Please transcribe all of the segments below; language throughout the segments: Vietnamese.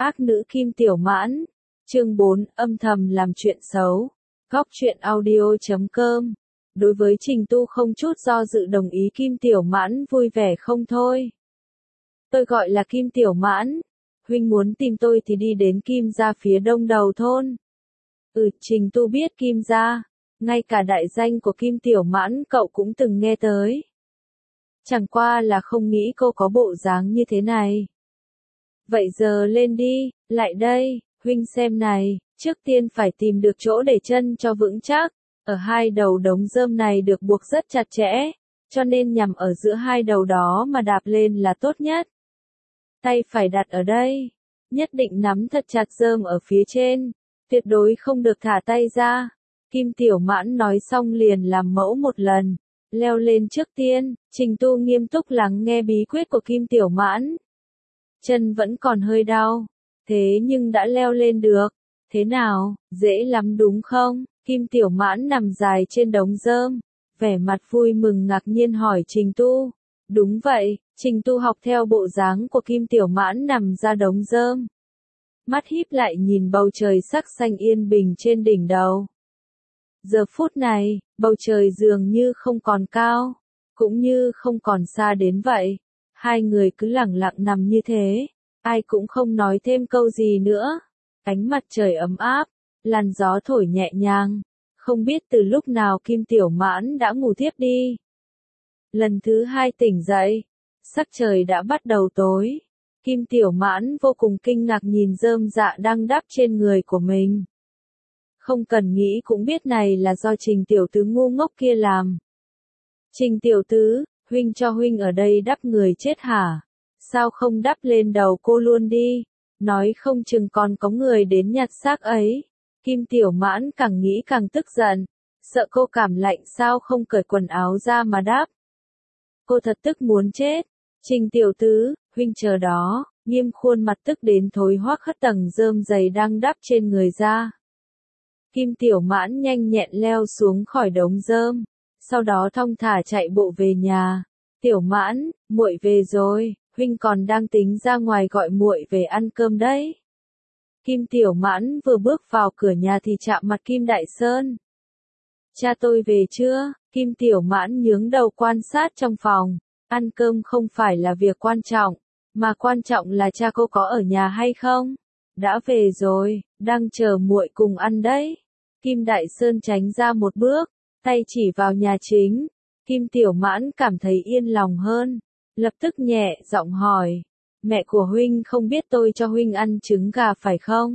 Ác nữ Kim Tiểu Mãn. Chương 4, âm thầm làm chuyện xấu. Góc truyện audio.com. Đối với Trình Tu không chút do dự đồng ý, Kim Tiểu Mãn vui vẻ không thôi. Tôi gọi là Kim Tiểu Mãn. Huynh muốn tìm tôi thì đi đến Kim gia phía đông đầu thôn. Trình Tu biết Kim gia. Ngay cả đại danh của Kim Tiểu Mãn cậu cũng từng nghe tới. Chẳng qua là không nghĩ cô có bộ dáng như thế này. Vậy giờ lên đi, lại đây, huynh xem này, trước tiên phải tìm được chỗ để chân cho vững chắc. Ở hai đầu đống rơm này được buộc rất chặt chẽ, cho nên nhằm ở giữa hai đầu đó mà đạp lên là tốt nhất. Tay phải đặt ở đây, nhất định nắm thật chặt rơm ở phía trên, tuyệt đối không được thả tay ra. Kim Tiểu Mãn nói xong liền làm mẫu một lần, leo lên trước tiên. Trình Tu nghiêm túc lắng nghe bí quyết của Kim Tiểu Mãn. Chân vẫn còn hơi đau, thế nhưng đã leo lên được. Thế nào, dễ lắm đúng không? Kim Tiểu Mãn nằm dài trên đống rơm, vẻ mặt vui mừng ngạc nhiên hỏi Trình Tu. Đúng vậy, Trình Tu học theo bộ dáng của Kim Tiểu Mãn nằm ra đống rơm. Mắt híp lại nhìn bầu trời sắc xanh yên bình trên đỉnh đầu. Giờ phút này, bầu trời dường như không còn cao, cũng như không còn xa đến vậy. Hai người cứ lẳng lặng nằm như thế, ai cũng không nói thêm câu gì nữa. Ánh mặt trời ấm áp, làn gió thổi nhẹ nhàng. Không biết từ lúc nào Kim Tiểu Mãn đã ngủ thiếp đi. Lần thứ hai tỉnh dậy, sắc trời đã bắt đầu tối. Kim Tiểu Mãn vô cùng kinh ngạc nhìn rơm dạ đang đắp trên người của mình. Không cần nghĩ cũng biết này là do Trình tiểu tứ ngu ngốc kia làm. Trình tiểu tứ, huynh cho huynh ở đây đắp người chết hả? Sao không đắp lên đầu cô luôn đi? Nói không chừng còn có người đến nhặt xác ấy. Kim Tiểu Mãn càng nghĩ càng tức giận. Sợ cô cảm lạnh sao không cởi quần áo ra mà đắp. Cô thật tức muốn chết. Trình tiểu tứ, huynh chờ đó. Nghiêm khuôn mặt tức đến thối hoác hất tầng rơm dày đang đắp trên người ra. Kim Tiểu Mãn nhanh nhẹn leo xuống khỏi đống rơm, sau đó thong thả chạy bộ về nhà. Tiểu Mãn, muội về rồi, huynh còn đang tính ra ngoài gọi muội về ăn cơm đấy. Kim Tiểu Mãn vừa bước vào cửa nhà thì chạm mặt Kim Đại Sơn. Cha tôi về chưa? Kim Tiểu Mãn nhướng đầu quan sát trong phòng. Ăn cơm không phải là việc quan trọng, mà quan trọng là cha cô có ở nhà hay không? Đã về rồi, đang chờ muội cùng ăn đấy. Kim Đại Sơn tránh ra một bước, tay chỉ vào nhà chính. Kim Tiểu Mãn cảm thấy yên lòng hơn, lập tức nhẹ giọng hỏi. Mẹ của huynh không biết tôi cho huynh ăn trứng gà phải không?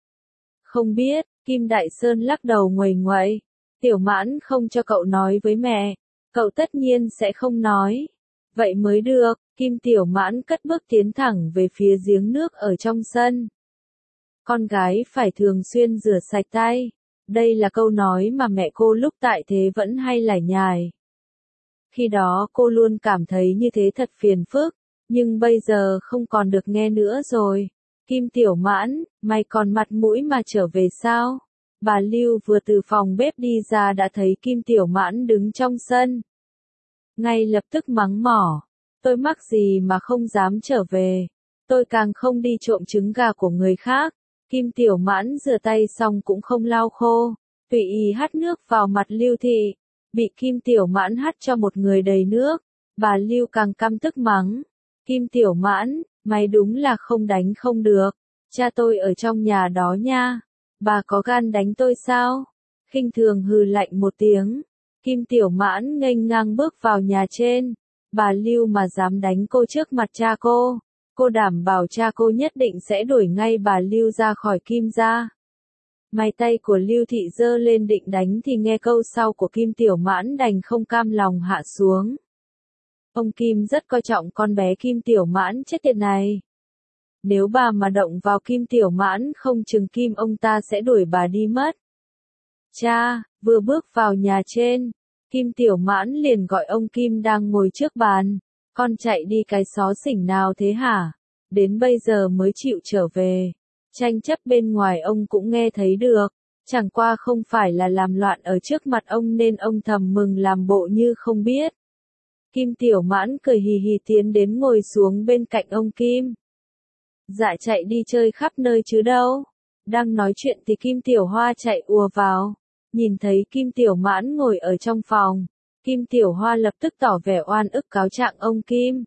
Không biết, Kim Đại Sơn lắc đầu nguầy nguậy. Tiểu Mãn không cho cậu nói với mẹ, cậu tất nhiên sẽ không nói. Vậy mới được. Kim Tiểu Mãn cất bước tiến thẳng về phía giếng nước ở trong sân. Con gái phải thường xuyên rửa sạch tay. Đây là câu nói mà mẹ cô lúc tại thế vẫn hay lải nhải. Khi đó cô luôn cảm thấy như thế thật phiền phức, nhưng bây giờ không còn được nghe nữa rồi. Kim Tiểu Mãn, mày còn mặt mũi mà trở về sao? Bà Lưu vừa từ phòng bếp đi ra đã thấy Kim Tiểu Mãn đứng trong sân. Ngay lập tức mắng mỏ. Tôi mắc gì mà không dám trở về. Tôi càng không đi trộm trứng gà của người khác. Kim Tiểu Mãn rửa tay xong cũng không lau khô, tùy ý hắt nước vào mặt Lưu Thị. Bị Kim Tiểu Mãn hắt cho một người đầy nước, bà Lưu càng căm tức mắng. Kim Tiểu Mãn, mày đúng là không đánh không được. Cha tôi ở trong nhà đó nha. Bà có gan đánh tôi sao? Khinh thường hừ lạnh một tiếng. Kim Tiểu Mãn nghênh ngang bước vào nhà trên. Bà Lưu mà dám đánh cô trước mặt cha cô đảm bảo cha cô nhất định sẽ đuổi ngay bà Lưu ra khỏi Kim gia. May tay của Lưu Thị giơ lên định đánh thì nghe câu sau của Kim Tiểu Mãn đành không cam lòng hạ xuống. Ông Kim rất coi trọng con bé Kim Tiểu Mãn chết tiệt này. Nếu bà mà động vào Kim Tiểu Mãn không chừng Kim ông ta sẽ đuổi bà đi mất. Cha, vừa bước vào nhà trên, Kim Tiểu Mãn liền gọi ông Kim đang ngồi trước bàn. Con chạy đi cái xó xỉnh nào thế hả? Đến bây giờ mới chịu trở về. Tranh chấp bên ngoài ông cũng nghe thấy được. Chẳng qua không phải là làm loạn ở trước mặt ông nên ông thầm mừng làm bộ như không biết. Kim Tiểu Mãn cười hì hì tiến đến ngồi xuống bên cạnh ông Kim. Dạ chạy đi chơi khắp nơi chứ đâu. Đang nói chuyện thì Kim Tiểu Hoa chạy ùa vào. Nhìn thấy Kim Tiểu Mãn ngồi ở trong phòng. Kim Tiểu Hoa lập tức tỏ vẻ oan ức cáo trạng ông Kim.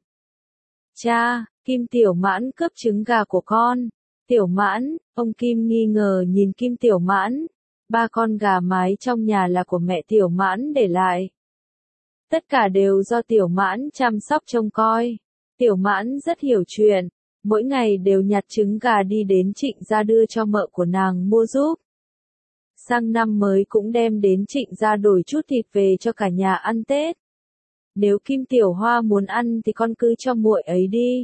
Cha, Kim Tiểu Mãn cướp trứng gà của con. Tiểu Mãn, ông Kim nghi ngờ nhìn Kim Tiểu Mãn. 3 con gà mái trong nhà là của mẹ Tiểu Mãn để lại. Tất cả đều do Tiểu Mãn chăm sóc trông coi. Tiểu Mãn rất hiểu chuyện, mỗi ngày đều nhặt trứng gà đi đến Trịnh gia đưa cho mợ của nàng mua giúp. Sang năm mới cũng đem đến Trịnh gia đổi chút thịt về cho cả nhà ăn Tết. Nếu Kim Tiểu Hoa muốn ăn thì con cứ cho muội ấy đi.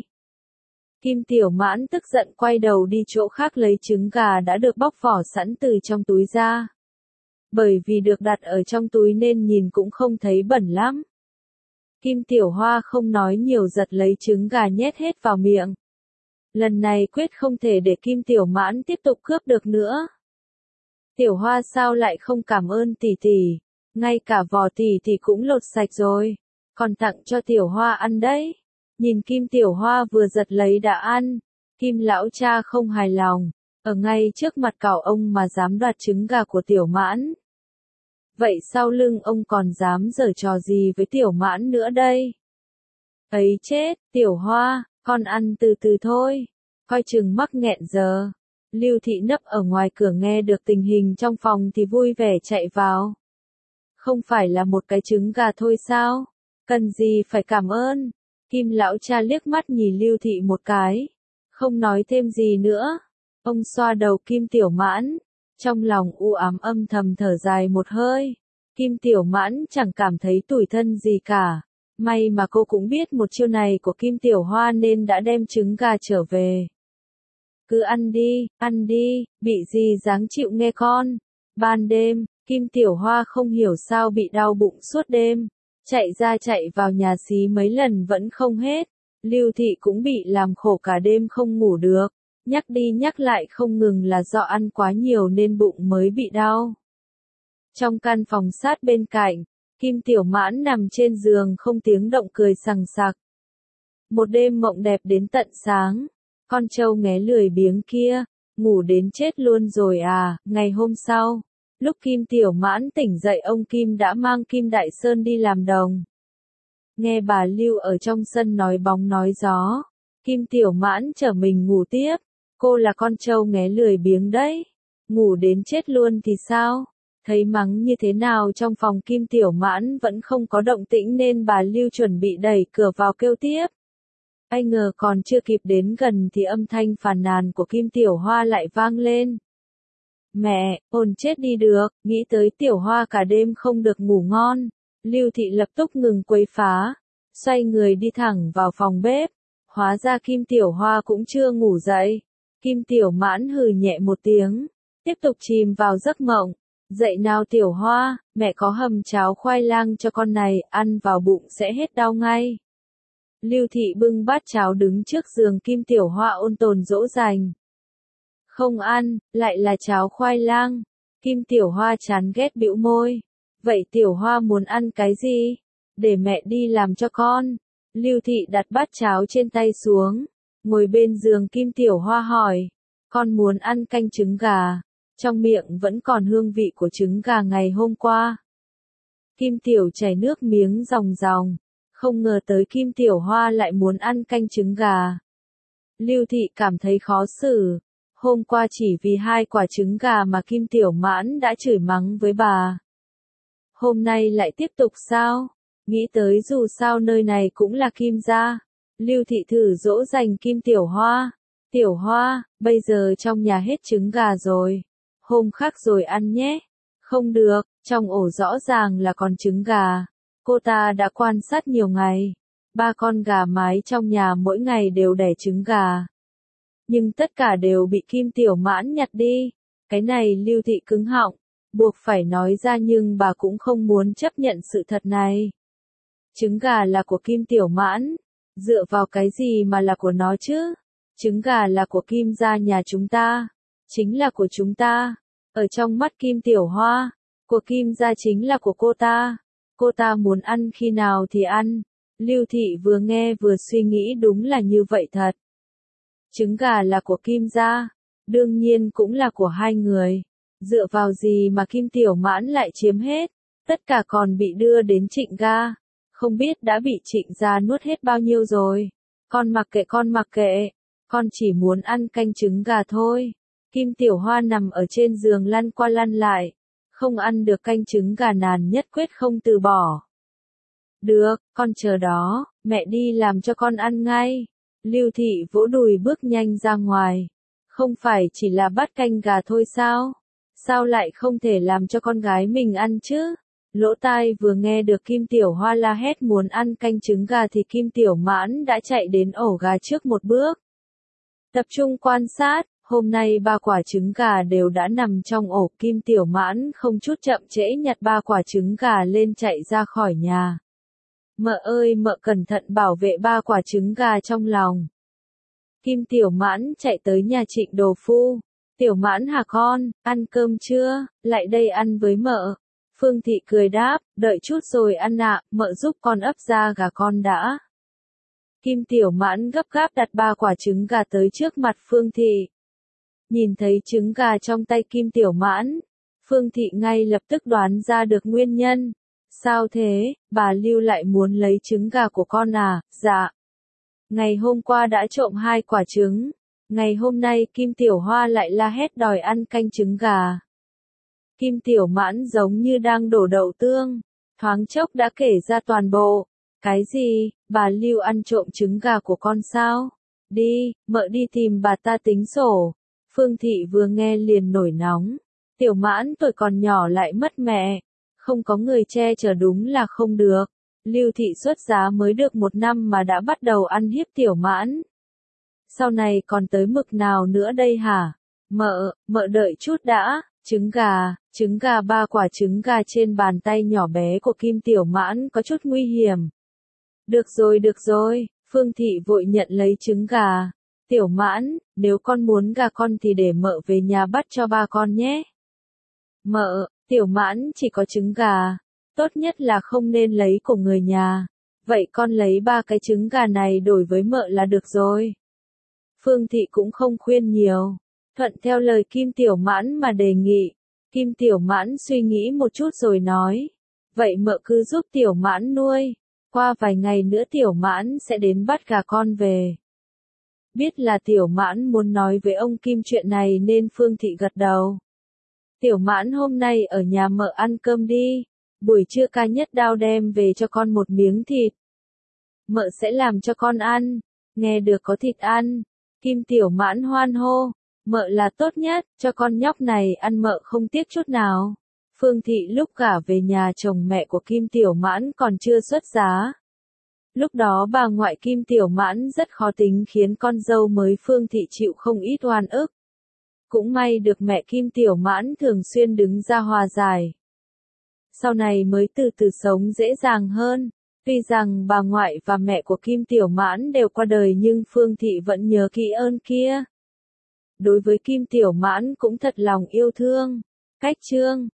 Kim Tiểu Mãn tức giận quay đầu đi chỗ khác lấy trứng gà đã được bóc vỏ sẵn từ trong túi ra. Bởi vì được đặt ở trong túi nên nhìn cũng không thấy bẩn lắm. Kim Tiểu Hoa không nói nhiều giật lấy trứng gà nhét hết vào miệng. Lần này quyết không thể để Kim Tiểu Mãn tiếp tục cướp được nữa. Tiểu Hoa sao lại không cảm ơn tỷ tỷ, ngay cả vỏ tỷ tỷ cũng lột sạch rồi, còn tặng cho Tiểu Hoa ăn đấy. Nhìn Kim Tiểu Hoa vừa giật lấy đã ăn, Kim lão cha không hài lòng, ở ngay trước mặt cậu ông mà dám đoạt trứng gà của Tiểu Mãn. Vậy sau lưng ông còn dám giở trò gì với Tiểu Mãn nữa đây? Ấy chết, Tiểu Hoa, con ăn từ từ thôi, coi chừng mắc nghẹn giờ. Lưu Thị nấp ở ngoài cửa nghe được tình hình trong phòng thì vui vẻ chạy vào. Không phải là một cái trứng gà thôi sao? Cần gì phải cảm ơn? Kim lão cha liếc mắt nhìn Lưu Thị một cái, không nói thêm gì nữa. Ông xoa đầu Kim Tiểu Mãn, trong lòng u ám âm thầm thở dài một hơi. Kim Tiểu Mãn chẳng cảm thấy tủi thân gì cả. May mà cô cũng biết một chiêu này của Kim Tiểu Hoa nên đã đem trứng gà trở về. Cứ ăn đi, bị gì dáng chịu nghe con. Ban đêm, Kim Tiểu Hoa không hiểu sao bị đau bụng suốt đêm. Chạy ra chạy vào nhà xí mấy lần vẫn không hết. Lưu Thị cũng bị làm khổ cả đêm không ngủ được. Nhắc đi nhắc lại không ngừng là do ăn quá nhiều nên bụng mới bị đau. Trong căn phòng sát bên cạnh, Kim Tiểu Mãn nằm trên giường không tiếng động cười sằng sặc. Một đêm mộng đẹp đến tận sáng. Con trâu nghé lười biếng kia, ngủ đến chết luôn rồi à. Ngày hôm sau, lúc Kim Tiểu Mãn tỉnh dậy ông Kim đã mang Kim Đại Sơn đi làm đồng. Nghe bà Lưu ở trong sân nói bóng nói gió, Kim Tiểu Mãn trở mình ngủ tiếp. Cô là con trâu nghé lười biếng đấy. Ngủ đến chết luôn thì sao? Thấy mắng như thế nào trong phòng Kim Tiểu Mãn vẫn không có động tĩnh nên bà Lưu chuẩn bị đẩy cửa vào kêu tiếp. Ai ngờ còn chưa kịp đến gần thì âm thanh phàn nàn của Kim Tiểu Hoa lại vang lên. Mẹ, ồn chết đi được, nghĩ tới Tiểu Hoa cả đêm không được ngủ ngon. Lưu Thị lập tức ngừng quấy phá, xoay người đi thẳng vào phòng bếp. Hóa ra Kim Tiểu Hoa cũng chưa ngủ dậy. Kim Tiểu Mãn hừ nhẹ một tiếng, tiếp tục chìm vào giấc mộng. Dậy nào Tiểu Hoa, mẹ có hầm cháo khoai lang cho con này, ăn vào bụng sẽ hết đau ngay. Lưu Thị bưng bát cháo đứng trước giường Kim Tiểu Hoa ôn tồn dỗ dành. Không ăn, lại là cháo khoai lang. Kim Tiểu Hoa chán ghét bĩu môi. Vậy Tiểu Hoa muốn ăn cái gì? Để mẹ đi làm cho con. Lưu Thị đặt bát cháo trên tay xuống, ngồi bên giường Kim Tiểu Hoa hỏi. Con muốn ăn canh trứng gà. Trong miệng vẫn còn hương vị của trứng gà ngày hôm qua. Kim Tiểu chảy nước miếng ròng ròng. Không ngờ tới Kim Tiểu Hoa lại muốn ăn canh trứng gà. Lưu Thị cảm thấy khó xử. Hôm qua chỉ vì 2 quả trứng gà mà Kim Tiểu Mãn đã chửi mắng với bà. Hôm nay lại tiếp tục sao? Nghĩ tới dù sao nơi này cũng là Kim gia. Lưu Thị thử dỗ dành Kim Tiểu Hoa. Tiểu Hoa, bây giờ trong nhà hết trứng gà rồi. Hôm khác rồi ăn nhé. Không được, trong ổ rõ ràng là còn trứng gà. Cô ta đã quan sát nhiều ngày. 3 con gà mái trong nhà mỗi ngày đều đẻ trứng gà. Nhưng tất cả đều bị Kim Tiểu Mãn nhặt đi. Cái này Lưu Thị cứng họng, buộc phải nói ra nhưng bà cũng không muốn chấp nhận sự thật này. Trứng gà là của Kim Tiểu Mãn. Dựa vào cái gì mà là của nó chứ? Trứng gà là của Kim gia nhà chúng ta. Chính là của chúng ta. Ở trong mắt Kim Tiểu Hoa, của Kim gia chính là của cô ta. Cô ta muốn ăn khi nào thì ăn. Lưu Thị vừa nghe vừa suy nghĩ đúng là như vậy thật. Trứng gà là của Kim gia, đương nhiên cũng là của hai người. Dựa vào gì mà Kim Tiểu Mãn lại chiếm hết? Tất cả còn bị đưa đến Trịnh gia. Không biết đã bị Trịnh gia nuốt hết bao nhiêu rồi. Con mặc kệ. Con chỉ muốn ăn canh trứng gà thôi. Kim Tiểu Hoa nằm ở trên giường lăn qua lăn lại. Không ăn được canh trứng gà nàng nhất quyết không từ bỏ. Được, con chờ đó, mẹ đi làm cho con ăn ngay. Lưu Thị vỗ đùi bước nhanh ra ngoài. Không phải chỉ là bát canh gà thôi sao? Sao lại không thể làm cho con gái mình ăn chứ? Lỗ tai vừa nghe được Kim Tiểu Hoa la hét muốn ăn canh trứng gà thì Kim Tiểu Mãn đã chạy đến ổ gà trước một bước. Tập trung quan sát, hôm nay 3 quả trứng gà đều đã nằm trong ổ. Kim Tiểu Mãn không chút chậm trễ nhặt 3 quả trứng gà lên chạy ra khỏi nhà. Mợ ơi, mợ cẩn thận bảo vệ 3 quả trứng gà trong lòng. Kim Tiểu Mãn chạy tới nhà Trịnh Đồ Phu. Tiểu Mãn hả con, ăn cơm chưa, lại đây ăn với mợ. Phương Thị cười đáp, đợi chút rồi ăn ạ, mợ giúp con ấp da gà con đã. Kim Tiểu Mãn gấp gáp đặt 3 quả trứng gà tới trước mặt Phương Thị. Nhìn thấy trứng gà trong tay Kim Tiểu Mãn, Phương Thị ngay lập tức đoán ra được nguyên nhân. Sao thế, bà Lưu lại muốn lấy trứng gà của con à? Dạ. Ngày hôm qua đã trộm 2 quả trứng. Ngày hôm nay Kim Tiểu Hoa lại la hét đòi ăn canh trứng gà. Kim Tiểu Mãn giống như đang đổ đậu tương, thoáng chốc đã kể ra toàn bộ. Cái gì, bà Lưu ăn trộm trứng gà của con sao? Đi, mợ đi tìm bà ta tính sổ. Phương Thị vừa nghe liền nổi nóng. Tiểu Mãn tuổi còn nhỏ lại mất mẹ. Không có người che chở đúng là không được. Lưu Thị xuất giá mới được 1 năm mà đã bắt đầu ăn hiếp Tiểu Mãn. Sau này còn tới mực nào nữa đây hả? Mợ đợi chút đã. Trứng gà 3 quả trứng gà trên bàn tay nhỏ bé của Kim Tiểu Mãn có chút nguy hiểm. Được rồi, Phương Thị vội nhận lấy trứng gà. Tiểu Mãn, nếu con muốn gà con thì để mợ về nhà bắt cho ba con nhé. Mợ, Tiểu Mãn chỉ có trứng gà. Tốt nhất là không nên lấy của người nhà. Vậy con lấy 3 cái trứng gà này đổi với mợ là được rồi. Phương Thị cũng không khuyên nhiều. Thuận theo lời Kim Tiểu Mãn mà đề nghị. Kim Tiểu Mãn suy nghĩ một chút rồi nói. Vậy mợ cứ giúp Tiểu Mãn nuôi. Qua vài ngày nữa Tiểu Mãn sẽ đến bắt gà con về. Biết là Tiểu Mãn muốn nói với ông Kim chuyện này nên Phương Thị gật đầu. Tiểu Mãn hôm nay ở nhà mợ ăn cơm đi. Buổi trưa ca nhất đao đem về cho con một miếng thịt. Mợ sẽ làm cho con ăn. Nghe được có thịt ăn. Kim Tiểu Mãn hoan hô. Mợ là tốt nhất, cho con nhóc này ăn mợ không tiếc chút nào. Phương Thị lúc gả về nhà chồng mẹ của Kim Tiểu Mãn còn chưa xuất giá. Lúc đó bà ngoại Kim Tiểu Mãn rất khó tính khiến con dâu mới Phương Thị chịu không ít oan ức. Cũng may được mẹ Kim Tiểu Mãn thường xuyên đứng ra hòa giải. Sau này mới từ từ sống dễ dàng hơn. Tuy rằng bà ngoại và mẹ của Kim Tiểu Mãn đều qua đời nhưng Phương Thị vẫn nhớ kỹ ơn kia. Đối với Kim Tiểu Mãn cũng thật lòng yêu thương. Cách chương